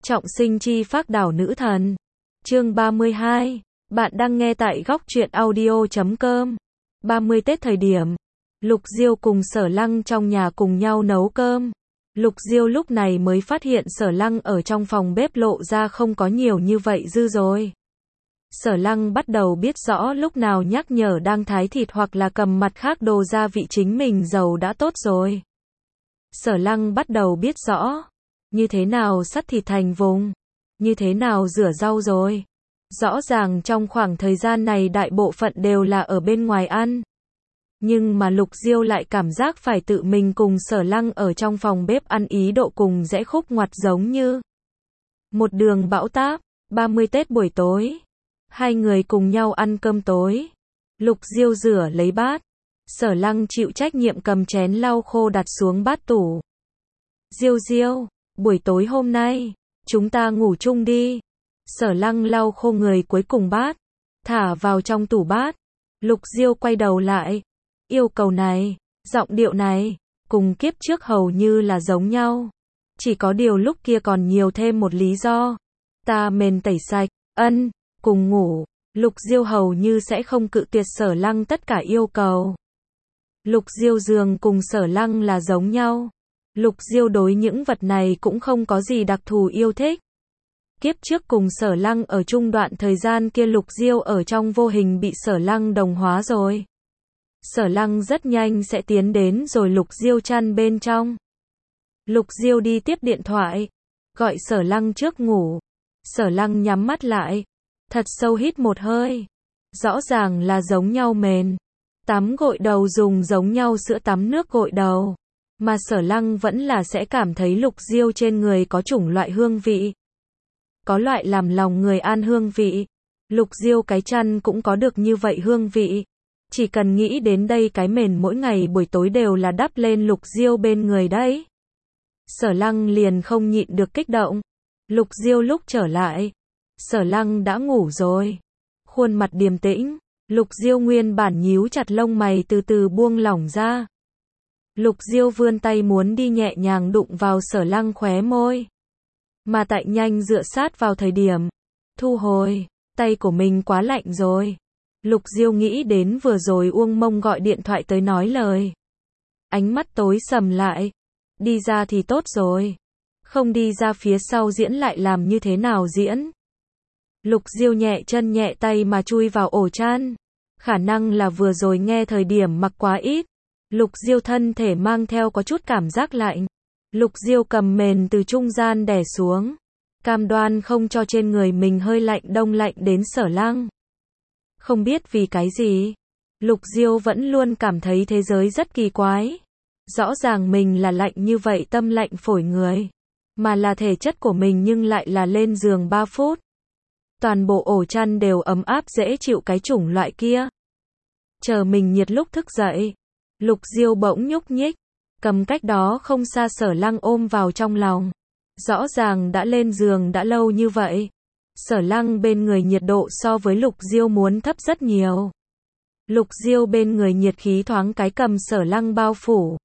Trọng sinh chi phác đảo nữ thần. Chương 32. Bạn đang nghe tại góc truyện audio.com. 30 Tết thời điểm, Lục Diêu cùng Sở Lăng trong nhà cùng nhau nấu cơm. Lục Diêu lúc này mới phát hiện Sở Lăng ở trong phòng bếp lộ ra không có nhiều như vậy dư rồi. Sở Lăng bắt đầu biết rõ lúc nào nhắc nhở đang thái thịt hoặc là cầm mặt khác đồ gia vị chính mình dầu đã tốt rồi. Sở Lăng bắt đầu biết rõ như thế nào sắt thịt thành vùng, như thế nào rửa rau rồi. Rõ ràng trong khoảng thời gian này đại bộ phận đều là ở bên ngoài ăn. Nhưng mà Lục Diêu lại cảm giác phải tự mình cùng Sở Lăng ở trong phòng bếp ăn ý độ cùng rẽ khúc ngoặt giống như một đường bão táp. 30 Tết buổi tối, hai người cùng nhau ăn cơm tối. Lục Diêu rửa lấy bát, Sở Lăng chịu trách nhiệm cầm chén lau khô đặt xuống bát tủ. Diêu Diêu, buổi tối hôm nay, chúng ta ngủ chung đi. Sở Lăng lau khô người cuối cùng bát, thả vào trong tủ bát. Lục Diêu quay đầu lại. Yêu cầu này, giọng điệu này, cùng kiếp trước hầu như là giống nhau. Chỉ có điều lúc kia còn nhiều thêm một lý do. Ta mền tẩy sạch, cùng ngủ. Lục Diêu hầu như sẽ không cự tuyệt Sở Lăng tất cả yêu cầu. Lục Diêu giường cùng Sở Lăng là giống nhau. Lục Diêu đối những vật này cũng không có gì đặc thù yêu thích. Kiếp trước cùng Sở Lăng ở chung đoạn thời gian kia Lục Diêu ở trong vô hình bị Sở Lăng đồng hóa rồi. Sở Lăng rất nhanh sẽ tiến đến rồi Lục Diêu chăn bên trong. Lục Diêu đi tiếp điện thoại, gọi Sở Lăng trước ngủ. Sở Lăng nhắm mắt lại, thật sâu hít một hơi. Rõ ràng là giống nhau mền. Tắm gội đầu dùng giống nhau sữa tắm nước gội đầu. Mà Sở Lăng vẫn là sẽ cảm thấy Lục Diêu trên người có chủng loại hương vị. Có loại làm lòng người an hương vị. Lục Diêu cái chăn cũng có được như vậy hương vị. Chỉ cần nghĩ đến đây cái mền mỗi ngày buổi tối đều là đắp lên Lục Diêu bên người đấy. Sở Lăng liền không nhịn được kích động. Lục Diêu lúc trở lại, Sở Lăng đã ngủ rồi. Khuôn mặt điềm tĩnh, Lục Diêu nguyên bản nhíu chặt lông mày từ từ buông lỏng ra. Lục Diêu vươn tay muốn đi nhẹ nhàng đụng vào Sở Lăng khóe môi. Mà tại nhanh dựa sát vào thời điểm thu hồi, tay của mình quá lạnh rồi. Lục Diêu nghĩ đến vừa rồi Uông Mông gọi điện thoại tới nói lời. Ánh mắt tối sầm lại. Đi ra thì tốt rồi. Không đi ra phía sau diễn lại làm như thế nào diễn. Lục Diêu nhẹ chân nhẹ tay mà chui vào ổ chăn. Khả năng là vừa rồi nghe thời điểm mặc quá ít. Lục Diêu thân thể mang theo có chút cảm giác lạnh. Lục Diêu cầm mền từ trung gian đè xuống. Cam đoan không cho trên người mình hơi lạnh đông lạnh đến Sở Lăng. Không biết vì cái gì, Lục Diêu vẫn luôn cảm thấy thế giới rất kỳ quái. Rõ ràng mình là lạnh như vậy tâm lạnh phổi người. Mà là thể chất của mình nhưng lại là lên giường 3 phút. Toàn bộ ổ chăn đều ấm áp dễ chịu cái chủng loại kia. Chờ mình nhiệt lúc thức dậy. Lục Diêu bỗng nhúc nhích. Cầm cách đó không xa Sở Lăng ôm vào trong lòng. Rõ ràng đã lên giường đã lâu như vậy. Sở Lăng bên người nhiệt độ so với Lục Diêu muốn thấp rất nhiều. Lục Diêu bên người nhiệt khí thoáng cái cầm Sở Lăng bao phủ.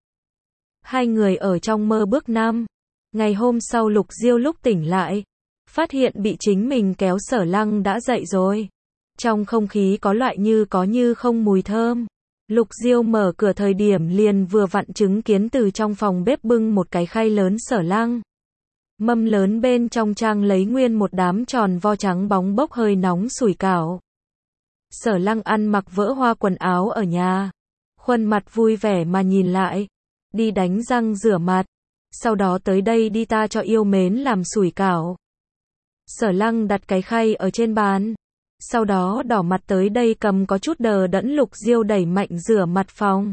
Hai người ở trong mơ bước năm. Ngày hôm sau Lục Diêu lúc tỉnh lại, phát hiện bị chính mình kéo Sở Lăng đã dậy rồi. Trong không khí có loại như có như không mùi thơm. Lục Diêu mở cửa thời điểm liền vừa vặn chứng kiến từ trong phòng bếp bưng một cái khay lớn Sở Lăng. Mâm lớn bên trong trang lấy nguyên một đám tròn vo trắng bóng bốc hơi nóng sủi cảo. Sở Lăng ăn mặc vỡ hoa quần áo ở nhà. Khuôn mặt vui vẻ mà nhìn lại. Đi đánh răng rửa mặt. Sau đó tới đây đi ta cho yêu mến làm sủi cảo. Sở Lăng đặt cái khay ở trên bàn. Sau đó đỏ mặt tới đây cầm có chút đờ đẫn Lục Diêu đẩy mạnh rửa mặt phòng.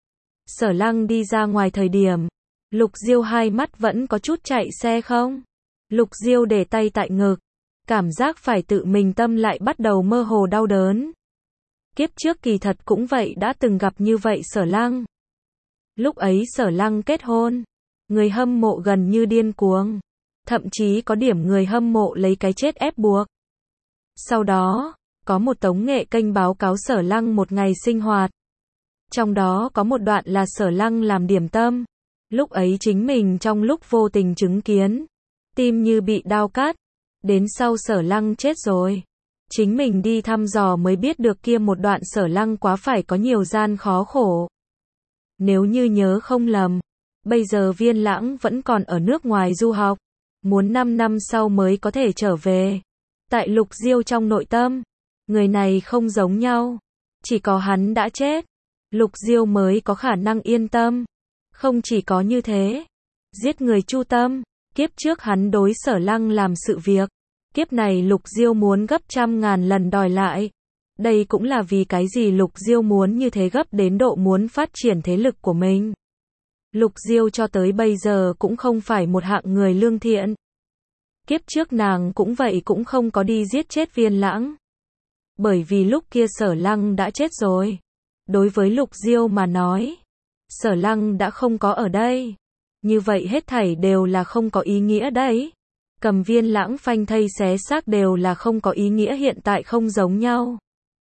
Sở Lăng đi ra ngoài thời điểm. Lục Diêu hai mắt vẫn có chút chạy xe không? Lục Diêu để tay tại ngực. Cảm giác phải tự mình tâm lại bắt đầu mơ hồ đau đớn. Kiếp trước kỳ thật cũng vậy đã từng gặp như vậy Sở Lăng. Lúc ấy Sở Lăng kết hôn. Người hâm mộ gần như điên cuồng. Thậm chí có điểm người hâm mộ lấy cái chết ép buộc. Sau đó, có một tống nghệ kênh báo cáo Sở Lăng một ngày sinh hoạt. Trong đó có một đoạn là Sở Lăng làm điểm tâm. Lúc ấy chính mình trong lúc vô tình chứng kiến. tim như bị đao cắt. Đến sau Sở Lăng chết rồi, chính mình đi thăm dò mới biết được kia một đoạn Sở Lăng quá phải có nhiều gian khó khổ. Nếu như nhớ không lầm, bây giờ Viên Lãng vẫn còn ở nước ngoài du học, muốn 5 năm sau mới có thể trở về. Tại Lục Diêu trong nội tâm, người này không giống nhau, chỉ có hắn đã chết, Lục Diêu mới có khả năng yên tâm. Không chỉ có như thế, giết người chu tâm, kiếp trước hắn đối Sở Lăng làm sự việc, kiếp này Lục Diêu muốn gấp 100.000 lần đòi lại. Đây cũng là vì cái gì Lục Diêu muốn như thế gấp đến độ muốn phát triển thế lực của mình. Lục Diêu cho tới bây giờ cũng không phải một hạng người lương thiện. Kiếp trước nàng cũng vậy, cũng không có đi giết chết Viên Lãng. Bởi vì lúc kia Sở Lăng đã chết rồi. Đối với Lục Diêu mà nói, Sở Lăng đã không có ở đây. Như vậy hết thảy đều là không có ý nghĩa đấy. Cầm Viên Lãng phanh thây xé xác đều là không có ý nghĩa, hiện tại không giống nhau.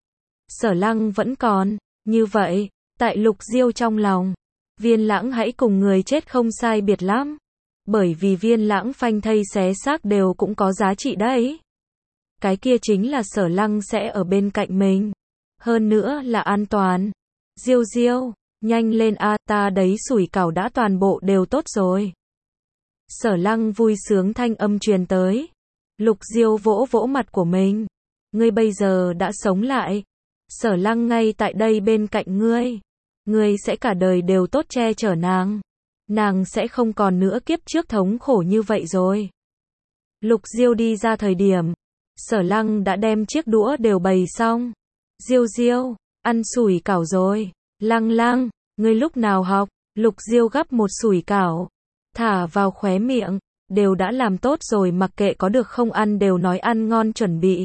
Sở Lăng vẫn còn, như vậy, tại Lục Diêu trong lòng, Viên Lãng hãy cùng người chết không sai biệt lắm. Bởi vì Viên Lãng phanh thây xé xác đều cũng có giá trị đấy. Cái kia chính là Sở Lăng sẽ ở bên cạnh mình. Hơn nữa là an toàn. Diêu Diêu, nhanh lên a, ta đấy sủi cảo đã toàn bộ đều tốt rồi. Sở Lăng vui sướng thanh âm truyền tới. Lục Diêu vỗ vỗ mặt của mình. Ngươi bây giờ đã sống lại. Sở Lăng ngay tại đây bên cạnh ngươi. Ngươi sẽ cả đời đều tốt che chở nàng. Nàng sẽ không còn nữa kiếp trước thống khổ như vậy rồi. Lục Diêu đi ra thời điểm, Sở Lăng đã đem chiếc đũa đều bày xong. Diêu Diêu, ăn sủi cảo rồi. Lăng Lăng, ngươi lúc nào học? Lục Diêu gắp một sủi cảo, thả vào khóe miệng, đều đã làm tốt rồi, mặc kệ có được không ăn đều nói ăn ngon chuẩn bị.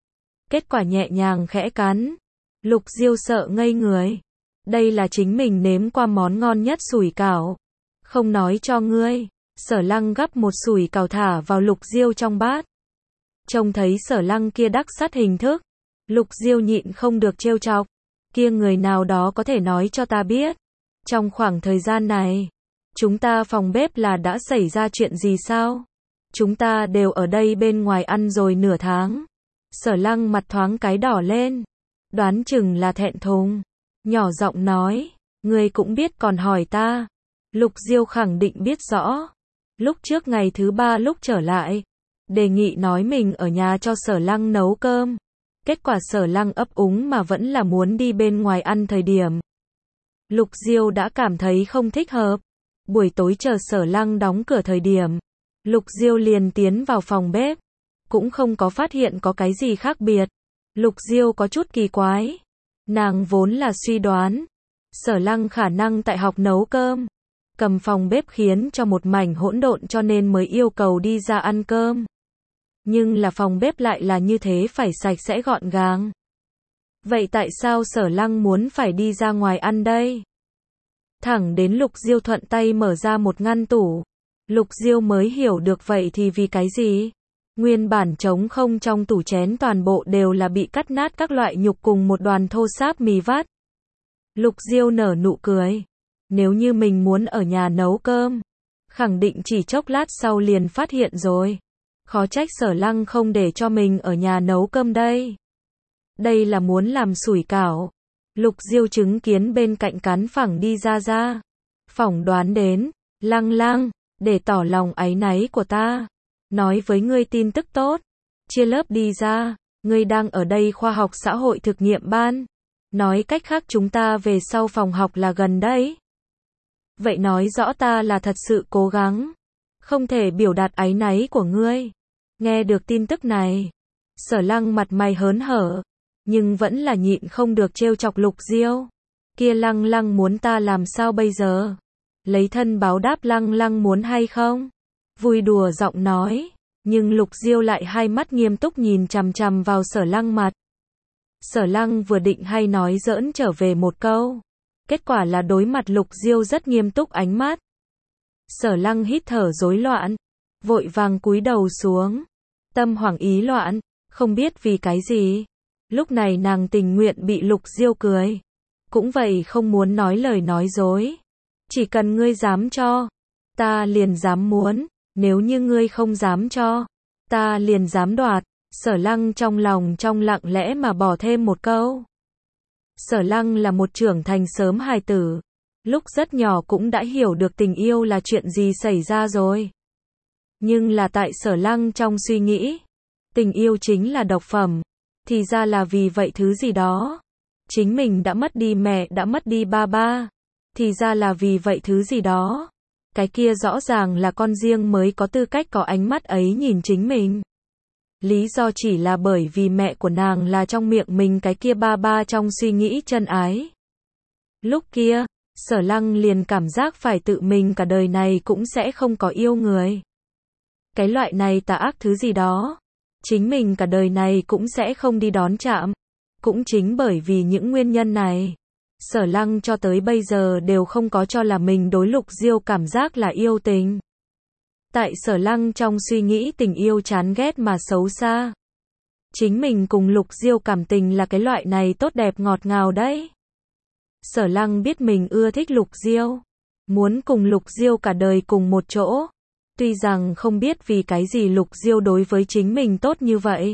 Kết quả nhẹ nhàng khẽ cắn. Lục Diêu sợ ngây người. Đây là chính mình nếm qua món ngon nhất sủi cảo. Không nói cho ngươi. Sở Lăng gắp một sủi cảo thả vào Lục Diêu trong bát. Trông thấy Sở Lăng kia đắc sắt hình thức, Lục Diêu nhịn không được trêu chọc. Kia người nào đó có thể nói cho ta biết, trong khoảng thời gian này, chúng ta phòng bếp là đã xảy ra chuyện gì sao? Chúng ta đều ở đây bên ngoài ăn rồi nửa tháng. Sở Lăng mặt thoáng cái đỏ lên. Đoán chừng là thẹn thùng. Nhỏ giọng nói, ngươi cũng biết còn hỏi ta. Lục Diêu khẳng định biết rõ. Lúc trước ngày thứ 3 lúc trở lại, đề nghị nói mình ở nhà cho Sở Lăng nấu cơm. Kết quả Sở Lăng ấp úng mà vẫn là muốn đi bên ngoài ăn thời điểm. Lục Diêu đã cảm thấy không thích hợp. Buổi tối chờ Sở Lăng đóng cửa thời điểm, Lục Diêu liền tiến vào phòng bếp. Cũng không có phát hiện có cái gì khác biệt. Lục Diêu có chút kỳ quái. Nàng vốn là suy đoán Sở Lăng khả năng tại học nấu cơm, cầm phòng bếp khiến cho một mảnh hỗn độn cho nên mới yêu cầu đi ra ăn cơm. Nhưng là phòng bếp lại là như thế, phải sạch sẽ gọn gàng. Vậy tại sao Sở Lăng muốn phải đi ra ngoài ăn đây? Thẳng đến Lục Diêu thuận tay mở ra một ngăn tủ, Lục Diêu mới hiểu được vậy thì vì cái gì? Nguyên bản trống không trong tủ chén toàn bộ đều là bị cắt nát các loại nhục cùng một đoàn thô sáp mì vắt. Lục Diêu nở nụ cười. Nếu như mình muốn ở nhà nấu cơm, khẳng định chỉ chốc lát sau liền phát hiện rồi. Khó trách Sở Lăng không để cho mình ở nhà nấu cơm đây. Đây là muốn làm sủi cảo. Lục Diêu chứng kiến bên cạnh cắn phẳng đi ra. Phỏng đoán đến, Lăng Lăng, để tỏ lòng áy náy của ta. Nói với ngươi tin tức tốt. Chia lớp đi ra, ngươi đang ở đây khoa học xã hội thực nghiệm ban. Nói cách khác chúng ta về sau phòng học là gần đấy. Vậy nói rõ ta là thật sự cố gắng. Không thể biểu đạt áy náy của ngươi. Nghe được tin tức này, Sở Lăng mặt mày hớn hở, nhưng vẫn là nhịn không được trêu chọc Lục Diêu. Kia Lăng Lăng muốn ta làm sao bây giờ? Lấy thân báo đáp Lăng Lăng muốn hay không? Vui đùa giọng nói, nhưng Lục Diêu lại hai mắt nghiêm túc nhìn chằm chằm vào Sở Lăng mặt. Sở Lăng vừa định hay nói giỡn trở về một câu, kết quả là đối mặt Lục Diêu rất nghiêm túc ánh mắt. Sở Lăng hít thở rối loạn, vội vàng cúi đầu xuống, tâm hoảng ý loạn, không biết vì cái gì. Lúc này nàng tình nguyện bị Lục Diêu cười, cũng vậy không muốn nói lời nói dối. Chỉ cần ngươi dám cho, ta liền dám muốn. Nếu như ngươi không dám cho, ta liền dám đoạt. Sở Lăng trong lòng trong lặng lẽ mà bỏ thêm một câu. Sở Lăng là một trưởng thành sớm hài tử. Lúc rất nhỏ cũng đã hiểu được tình yêu là chuyện gì xảy ra rồi. Nhưng là tại Sở Lăng trong suy nghĩ, tình yêu chính là độc phẩm. Thì ra là vì vậy thứ gì đó. Chính mình đã mất đi mẹ, đã mất đi ba ba. Thì ra là vì vậy thứ gì đó. Cái kia rõ ràng là con riêng mới có tư cách có ánh mắt ấy nhìn chính mình. Lý do chỉ là bởi vì mẹ của nàng là trong miệng mình cái kia ba ba trong suy nghĩ chân ái. Lúc kia, Sở Lăng liền cảm giác phải tự mình cả đời này cũng sẽ không có yêu người. Cái loại này tà ác thứ gì đó, chính mình cả đời này cũng sẽ không đi đón chạm. Cũng chính bởi vì những nguyên nhân này, Sở Lăng cho tới bây giờ đều không có cho là mình đối Lục Diêu cảm giác là yêu tình. Tại Sở Lăng trong suy nghĩ tình yêu chán ghét mà xấu xa. Chính mình cùng Lục Diêu cảm tình là cái loại này tốt đẹp ngọt ngào đấy. Sở Lăng biết mình ưa thích Lục Diêu, muốn cùng Lục Diêu cả đời cùng một chỗ. Tuy rằng không biết vì cái gì Lục Diêu đối với chính mình tốt như vậy.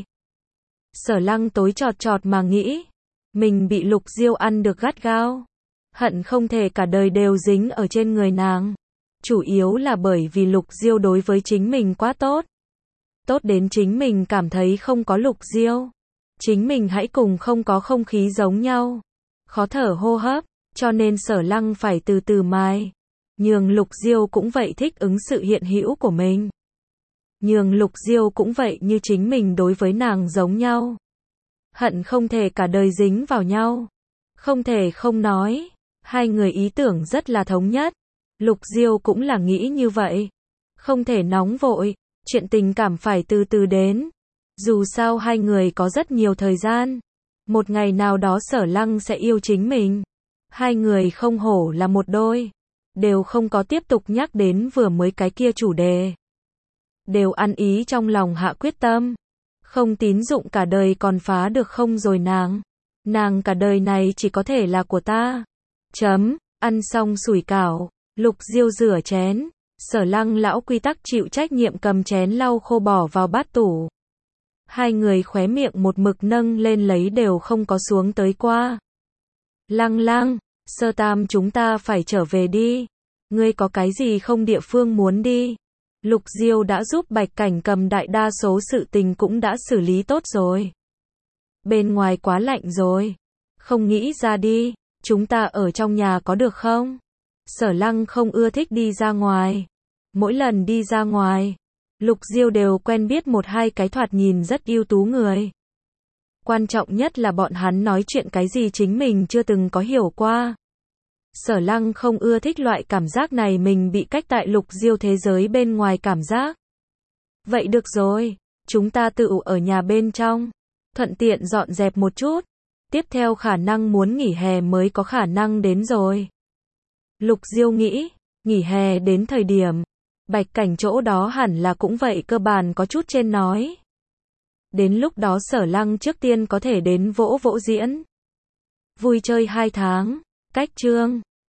Sở Lăng tối chọt chọt mà nghĩ, mình bị Lục Diêu ăn được gắt gao, hận không thể cả đời đều dính ở trên người nàng. Chủ yếu là bởi vì Lục Diêu đối với chính mình quá tốt. Tốt đến chính mình cảm thấy không có Lục Diêu, chính mình hãy cùng không có không khí giống nhau. Khó thở hô hấp, cho nên Sở Lăng phải từ từ mài. Nhường Lục Diêu cũng vậy thích ứng sự hiện hữu của mình. Nhường Lục Diêu cũng vậy như chính mình đối với nàng giống nhau. Hận không thể cả đời dính vào nhau. Không thể không nói, hai người ý tưởng rất là thống nhất. Lục Diêu cũng là nghĩ như vậy. Không thể nóng vội, chuyện tình cảm phải từ từ đến. Dù sao hai người có rất nhiều thời gian. Một ngày nào đó Sở Lăng sẽ yêu chính mình. Hai người không hổ là một đôi. Đều không có tiếp tục nhắc đến vừa mới cái kia chủ đề. Đều ăn ý trong lòng hạ quyết tâm. Không tín dụng cả đời còn phá được không rồi nàng. Nàng cả đời này chỉ có thể là của ta. Ăn xong sủi cảo, Lục Diêu rửa chén. Sở Lăng lão quy tắc chịu trách nhiệm cầm chén lau khô bỏ vào bát tủ. Hai người khóe miệng một mực nâng lên lấy đều không có xuống tới qua. Lăng Lăng, Sơ Tam chúng ta phải trở về đi. Ngươi có cái gì không địa phương muốn đi? Lục Diêu đã giúp Bạch Cảnh cầm đại đa số sự tình cũng đã xử lý tốt rồi. Bên ngoài quá lạnh rồi. Không nghĩ ra đi, chúng ta ở trong nhà có được không? Sở Lăng không ưa thích đi ra ngoài. Mỗi lần đi ra ngoài, Lục Diêu đều quen biết một hai cái thoạt nhìn rất ưu tú người. Quan trọng nhất là bọn hắn nói chuyện cái gì chính mình chưa từng có hiểu qua. Sở Lăng không ưa thích loại cảm giác này mình bị cách tại Lục Diêu thế giới bên ngoài cảm giác. Vậy được rồi, chúng ta tự ở nhà bên trong, thuận tiện dọn dẹp một chút. Tiếp theo khả năng muốn nghỉ hè mới có khả năng đến rồi. Lục Diêu nghĩ, nghỉ hè đến thời điểm, Bạch Cảnh chỗ đó hẳn là cũng vậy cơ bản có chút trên nói. Đến lúc đó Sở Lăng trước tiên có thể đến vỗ vỗ diễn. Vui chơi 2 tháng, cách chương.